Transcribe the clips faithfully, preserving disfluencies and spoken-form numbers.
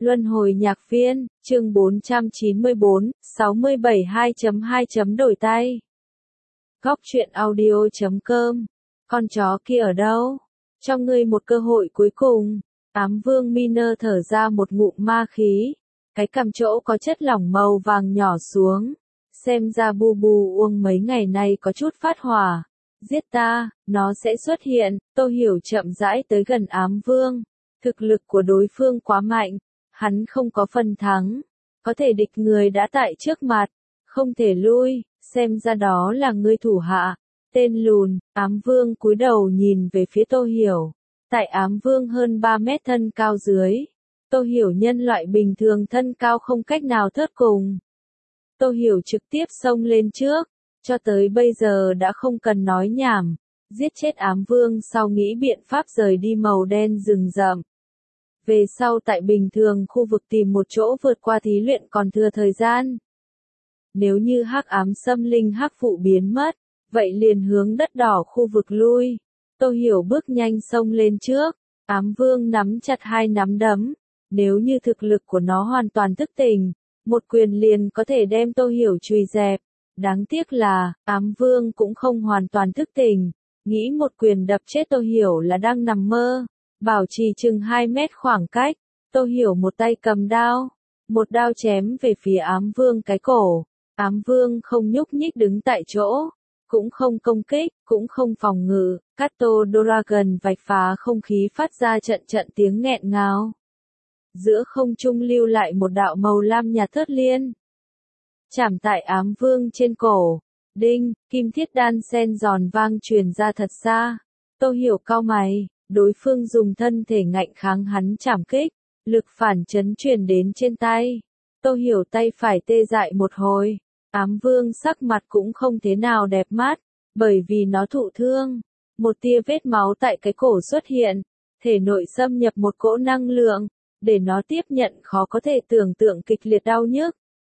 Luân hồi nhạc viên, chương bốn trăm chín mươi bốn, sáu mươi bảy hai chấm hai chấm đổi tay. Góc truyện audio chấm com. Con chó kia ở đâu? Cho ngươi một cơ hội cuối cùng. Ám vương Miner thở ra một ngụm ma khí. Cái cằm chỗ có chất lỏng màu vàng nhỏ xuống. Xem ra bu bu uông mấy ngày nay có chút phát hỏa. Giết ta, nó sẽ xuất hiện. Tô Hiểu chậm rãi tới gần ám vương. Thực lực của đối phương quá mạnh. Hắn không có phần thắng. Có thể địch người đã tại trước mặt. Không thể lui, xem ra đó là ngươi thủ hạ. Tên lùn, ám vương cúi đầu nhìn về phía Tô Hiểu. Tại ám vương hơn ba mét thân cao dưới. Tô Hiểu nhân loại bình thường thân cao không cách nào thớt cùng. Tô Hiểu trực tiếp xông lên trước. Cho tới bây giờ đã không cần nói nhảm. Giết chết ám vương sau nghĩ biện pháp rời đi màu đen rừng rậm. Về sau tại bình thường khu vực tìm một chỗ vượt qua thí luyện còn thừa thời gian. Nếu như hắc ám xâm linh hắc vụ biến mất, vậy liền hướng đất đỏ khu vực lui. Tô Hiểu bước nhanh xông lên trước, ám vương nắm chặt hai nắm đấm. Nếu như thực lực của nó hoàn toàn thức tỉnh, một quyền liền có thể đem Tô Hiểu chùi dẹp. Đáng tiếc là, ám vương cũng không hoàn toàn thức tỉnh, nghĩ một quyền đập chết Tô Hiểu là đang nằm mơ. Bảo trì chừng hai mét khoảng cách, Tô Hiểu một tay cầm đao, một đao chém về phía ám vương cái cổ. Ám vương không nhúc nhích đứng tại chỗ, cũng không công kích, cũng không phòng ngự. Kato Dragon vạch phá không khí phát ra trận trận tiếng nghẹn ngào. Giữa không trung lưu lại một đạo màu lam nhạt thớt liên. Chạm tại ám vương trên cổ, đinh, kim thiết đan sen giòn vang truyền ra thật xa. Tô Hiểu cau mày. Đối phương dùng thân thể ngạnh kháng hắn chảm kích, lực phản chấn truyền đến trên tay. Tô Hiểu tay phải tê dại một hồi, ám vương sắc mặt cũng không thế nào đẹp mắt, bởi vì nó thụ thương. Một tia vết máu tại cái cổ xuất hiện, thể nội xâm nhập một cỗ năng lượng, để nó tiếp nhận khó có thể tưởng tượng kịch liệt đau nhức.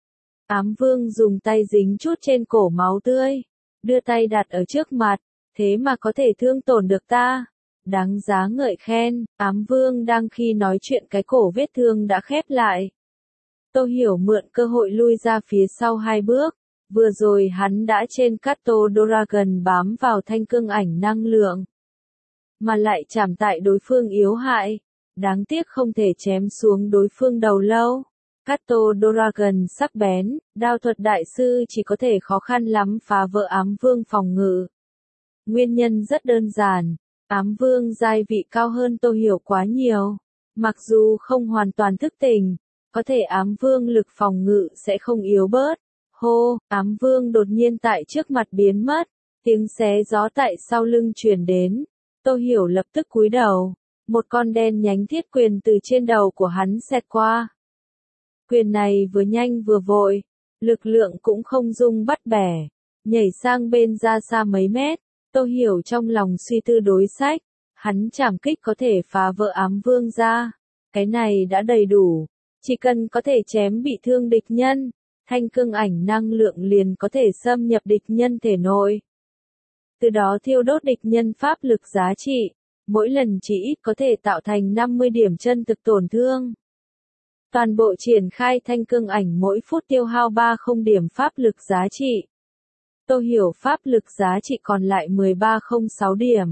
Ám vương dùng tay dính chút trên cổ máu tươi, đưa tay đặt ở trước mặt, thế mà có thể thương tổn được ta. Đáng giá ngợi khen, ám vương đang khi nói chuyện cái cổ vết thương đã khép lại. Tô Hiểu mượn cơ hội lui ra phía sau hai bước, vừa rồi hắn đã trên Kato Dragon bám vào thanh cương ảnh năng lượng. Mà lại chạm tại đối phương yếu hại, đáng tiếc không thể chém xuống đối phương đầu lâu. Kato Dragon sắc bén, đao thuật đại sư chỉ có thể khó khăn lắm phá vỡ ám vương phòng ngự. Nguyên nhân rất đơn giản. Ám vương giai vị cao hơn Tô Hiểu quá nhiều. Mặc dù không hoàn toàn thức tỉnh, có thể ám vương lực phòng ngự sẽ không yếu bớt. Hô, ám vương đột nhiên tại trước mặt biến mất. Tiếng xé gió tại sau lưng truyền đến. Tô Hiểu lập tức cúi đầu. Một con đen nhánh thiết quyền từ trên đầu của hắn xẹt qua. Quyền này vừa nhanh vừa vội. Lực lượng cũng không dung bắt bẻ. Nhảy sang bên ra xa mấy mét. Tô Hiểu trong lòng suy tư đối sách, hắn chảm kích có thể phá vỡ ám vương ra, cái này đã đầy đủ, chỉ cần có thể chém bị thương địch nhân, thanh cương ảnh năng lượng liền có thể xâm nhập địch nhân thể nội. Từ đó thiêu đốt địch nhân pháp lực giá trị, mỗi lần chỉ ít có thể tạo thành năm mươi điểm chân thực tổn thương. Toàn bộ triển khai thanh cương ảnh mỗi phút tiêu hao ba mươi điểm pháp lực giá trị. Tô Hiểu pháp lực giá trị còn lại mười ba phẩy không sáu điểm.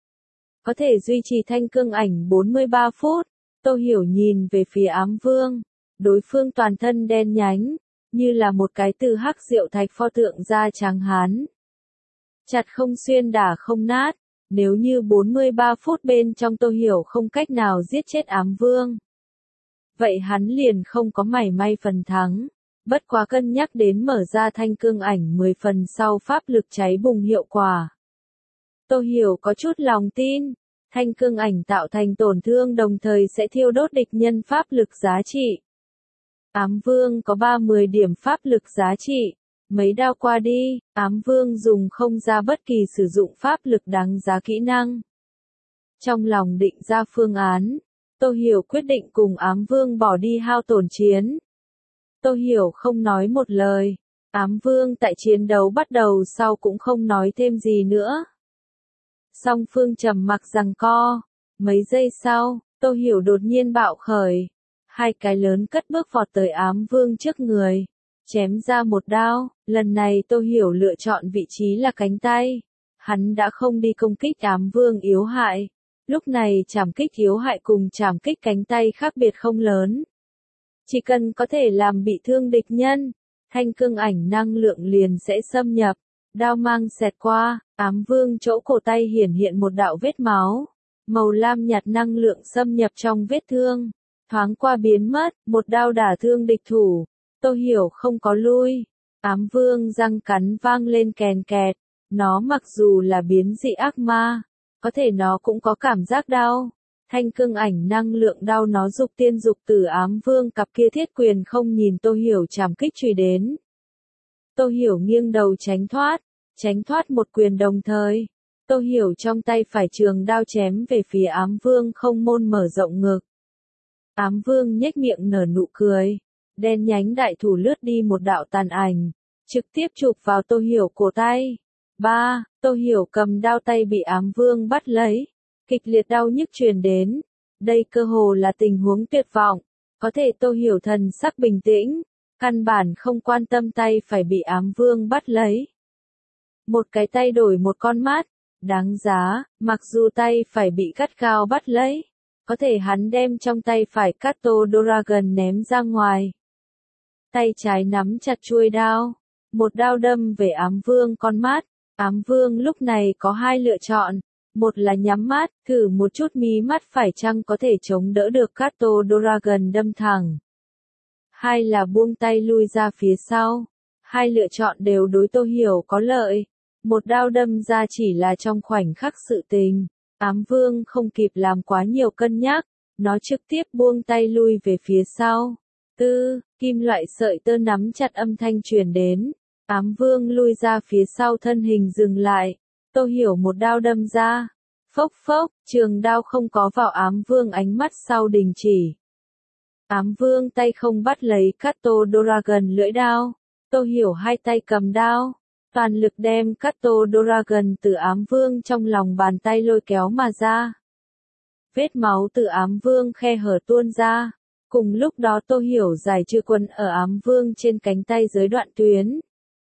Có thể duy trì thanh cương ảnh bốn mươi ba phút. Tô Hiểu nhìn về phía ám vương. Đối phương toàn thân đen nhánh, như là một cái từ hắc diệu thạch pho tượng da trắng hán. Chặt không xuyên đả không nát. Nếu như bốn mươi ba phút bên trong Tô Hiểu không cách nào giết chết ám vương, vậy hắn liền không có mảy may phần thắng. Bất quá cân nhắc đến mở ra thanh cương ảnh mười phần sau pháp lực cháy bùng hiệu quả. Tô Hiểu có chút lòng tin, thanh cương ảnh tạo thành tổn thương đồng thời sẽ thiêu đốt địch nhân pháp lực giá trị. Ám vương có ba mươi điểm pháp lực giá trị, mấy đao qua đi, ám vương dùng không ra bất kỳ sử dụng pháp lực đáng giá kỹ năng. Trong lòng định ra phương án, Tô Hiểu quyết định cùng ám vương bỏ đi hao tổn chiến. Tô Hiểu không nói một lời, ám vương tại chiến đấu bắt đầu sau cũng không nói thêm gì nữa. Song phương trầm mặc giằng co, mấy giây sau, Tô Hiểu đột nhiên bạo khởi. Hai cái lớn cất bước vọt tới ám vương trước người, chém ra một đao. Lần này Tô Hiểu lựa chọn vị trí là cánh tay. Hắn đã không đi công kích ám vương yếu hại. Lúc này trảm kích yếu hại cùng trảm kích cánh tay khác biệt không lớn. Chỉ cần có thể làm bị thương địch nhân, thanh cương ảnh năng lượng liền sẽ xâm nhập. Đao mang xẹt qua, ám vương chỗ cổ tay hiển hiện một đạo vết máu. Màu lam nhạt năng lượng xâm nhập trong vết thương. Thoáng qua biến mất, một đao đả thương địch thủ. Tô Hiểu không có lui. Ám vương răng cắn vang lên kèn kẹt. Nó mặc dù là biến dị ác ma, có thể nó cũng có cảm giác đau. Thanh cương ảnh năng lượng đau nó dục tiên dục tử ám vương cặp kia thiết quyền không nhìn Tô Hiểu trảm kích truy đến. Tô Hiểu nghiêng đầu tránh thoát, tránh thoát một quyền đồng thời. Tô Hiểu trong tay phải trường đao chém về phía ám vương không môn mở rộng ngực. Ám vương nhếch miệng nở nụ cười, đen nhánh đại thủ lướt đi một đạo tàn ảnh, trực tiếp chụp vào Tô Hiểu cổ tay. Ba, Tô Hiểu cầm đao tay bị ám vương bắt lấy, kịch liệt đau nhức truyền đến. Đây cơ hồ là tình huống tuyệt vọng, có thể Tô Hiểu thần sắc bình tĩnh, căn bản không quan tâm tay phải bị ám vương bắt lấy. Một cái tay đổi một con mắt, đáng giá, mặc dù tay phải bị cắt gao bắt lấy, có thể hắn đem trong tay phải Kato Dragon ném ra ngoài. Tay trái nắm chặt chuôi đao, một đao đâm về ám vương con mắt. Ám vương lúc này có hai lựa chọn, một là nhắm mắt, thử một chút mí mắt phải chăng có thể chống đỡ được Kato Dragon đâm thẳng. Hai là buông tay lui ra phía sau. Hai lựa chọn đều đối Tô Hiểu có lợi. Một đao đâm ra chỉ là trong khoảnh khắc sự tình. Ám vương không kịp làm quá nhiều cân nhắc, nó trực tiếp buông tay lui về phía sau. Tư, kim loại sợi tơ nắm chặt âm thanh truyền đến. Ám vương lui ra phía sau thân hình dừng lại. Tô Hiểu một đao đâm ra. Phốc phốc, trường đao không có vào ám vương ánh mắt sau đình chỉ. Ám vương tay không bắt lấy Kato Dragon lưỡi đao. Tô Hiểu hai tay cầm đao. Toàn lực đem Kato Dragon từ ám vương trong lòng bàn tay lôi kéo mà ra. Vết máu từ ám vương khe hở tuôn ra. Cùng lúc đó Tô Hiểu giải trừ quân ở ám vương trên cánh tay dưới đoạn tuyến.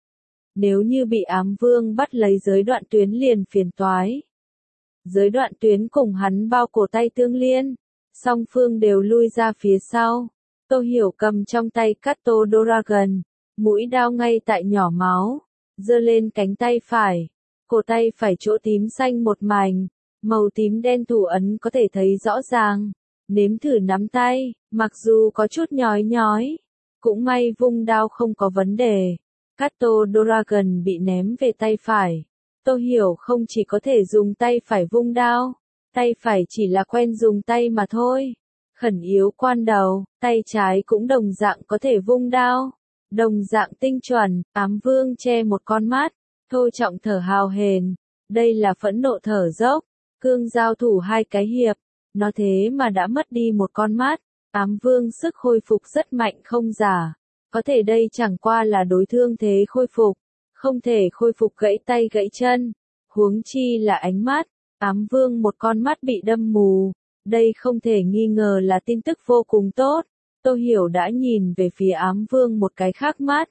Nếu như bị ám vương bắt lấy dưới đoạn tuyến liền phiền toái. Dưới đoạn tuyến cùng hắn bao cổ tay tương liên. Song phương đều lui ra phía sau. Tô Hiểu cầm trong tay Kato Dragon. Mũi đao ngay tại nhỏ máu. Giơ lên cánh tay phải. Cổ tay phải chỗ tím xanh một mảnh. Màu tím đen thủ ấn có thể thấy rõ ràng. Nếm thử nắm tay, mặc dù có chút nhói nhói. Cũng may vung đao không có vấn đề. Kato Dragon bị ném về tay phải. Tô Hiểu không chỉ có thể dùng tay phải vung đao. Tay phải chỉ là quen dùng tay mà thôi. Khẩn yếu quan đầu, tay trái cũng đồng dạng có thể vung đao. Đồng dạng tinh chuẩn, ám vương che một con mắt. Thô trọng thở hào hền. Đây là phẫn nộ thở dốc. Cương giao thủ hai cái hiệp. Nó thế mà đã mất đi một con mắt. Ám vương sức khôi phục rất mạnh không giả. Có thể đây chẳng qua là đối thương thế khôi phục. Không thể khôi phục gãy tay gãy chân. Huống chi là ánh mắt. Ám vương một con mắt bị đâm mù. Đây không thể nghi ngờ là tin tức vô cùng tốt. Tô Hiểu đã nhìn về phía ám vương một cái khác mắt.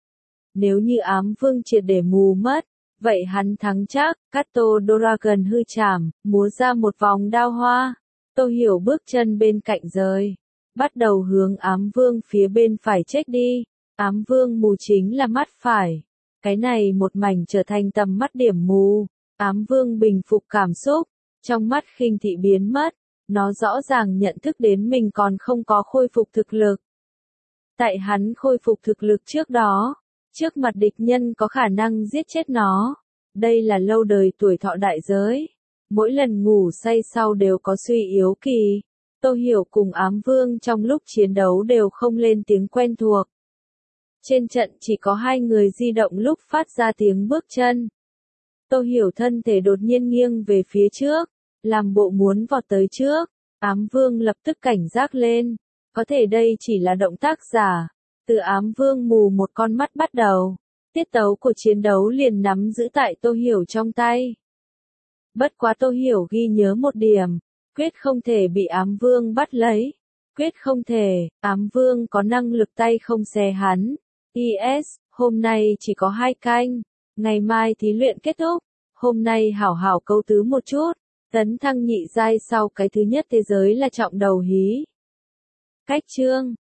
Nếu như ám vương triệt để mù mất, vậy hắn thắng chắc. Kato Dragon hư chảm, múa ra một vòng đao hoa. Tô Hiểu bước chân bên cạnh rời. Bắt đầu hướng ám vương phía bên phải chết đi. Ám vương mù chính là mắt phải. Cái này một mảnh trở thành tầm mắt điểm mù. Ám vương bình phục cảm xúc. Trong mắt khinh thị biến mất. Nó rõ ràng nhận thức đến mình còn không có khôi phục thực lực. Tại hắn khôi phục thực lực trước đó. Trước mặt địch nhân có khả năng giết chết nó. Đây là lâu đời tuổi thọ đại giới. Mỗi lần ngủ say sau đều có suy yếu kỳ. Tô Hiểu cùng ám vương trong lúc chiến đấu đều không lên tiếng quen thuộc. Trên trận chỉ có hai người di động lúc phát ra tiếng bước chân. Tô Hiểu thân thể đột nhiên nghiêng về phía trước, làm bộ muốn vọt tới trước. Ám vương lập tức cảnh giác lên. Có thể đây chỉ là động tác giả. Từ ám vương mù một con mắt bắt đầu. Tiết tấu của chiến đấu liền nắm giữ tại Tô Hiểu trong tay. Bất quá Tô Hiểu ghi nhớ một điểm. Quyết không thể bị ám vương bắt lấy. Quyết không thể, ám vương có năng lực tay không xé hắn. Yes, hôm nay chỉ có hai canh. Ngày mai thí luyện kết thúc. Hôm nay hảo hảo câu tứ một chút. Tấn thăng nhị giai sau cái thứ nhất thế giới là trọng đầu hí. Cách chương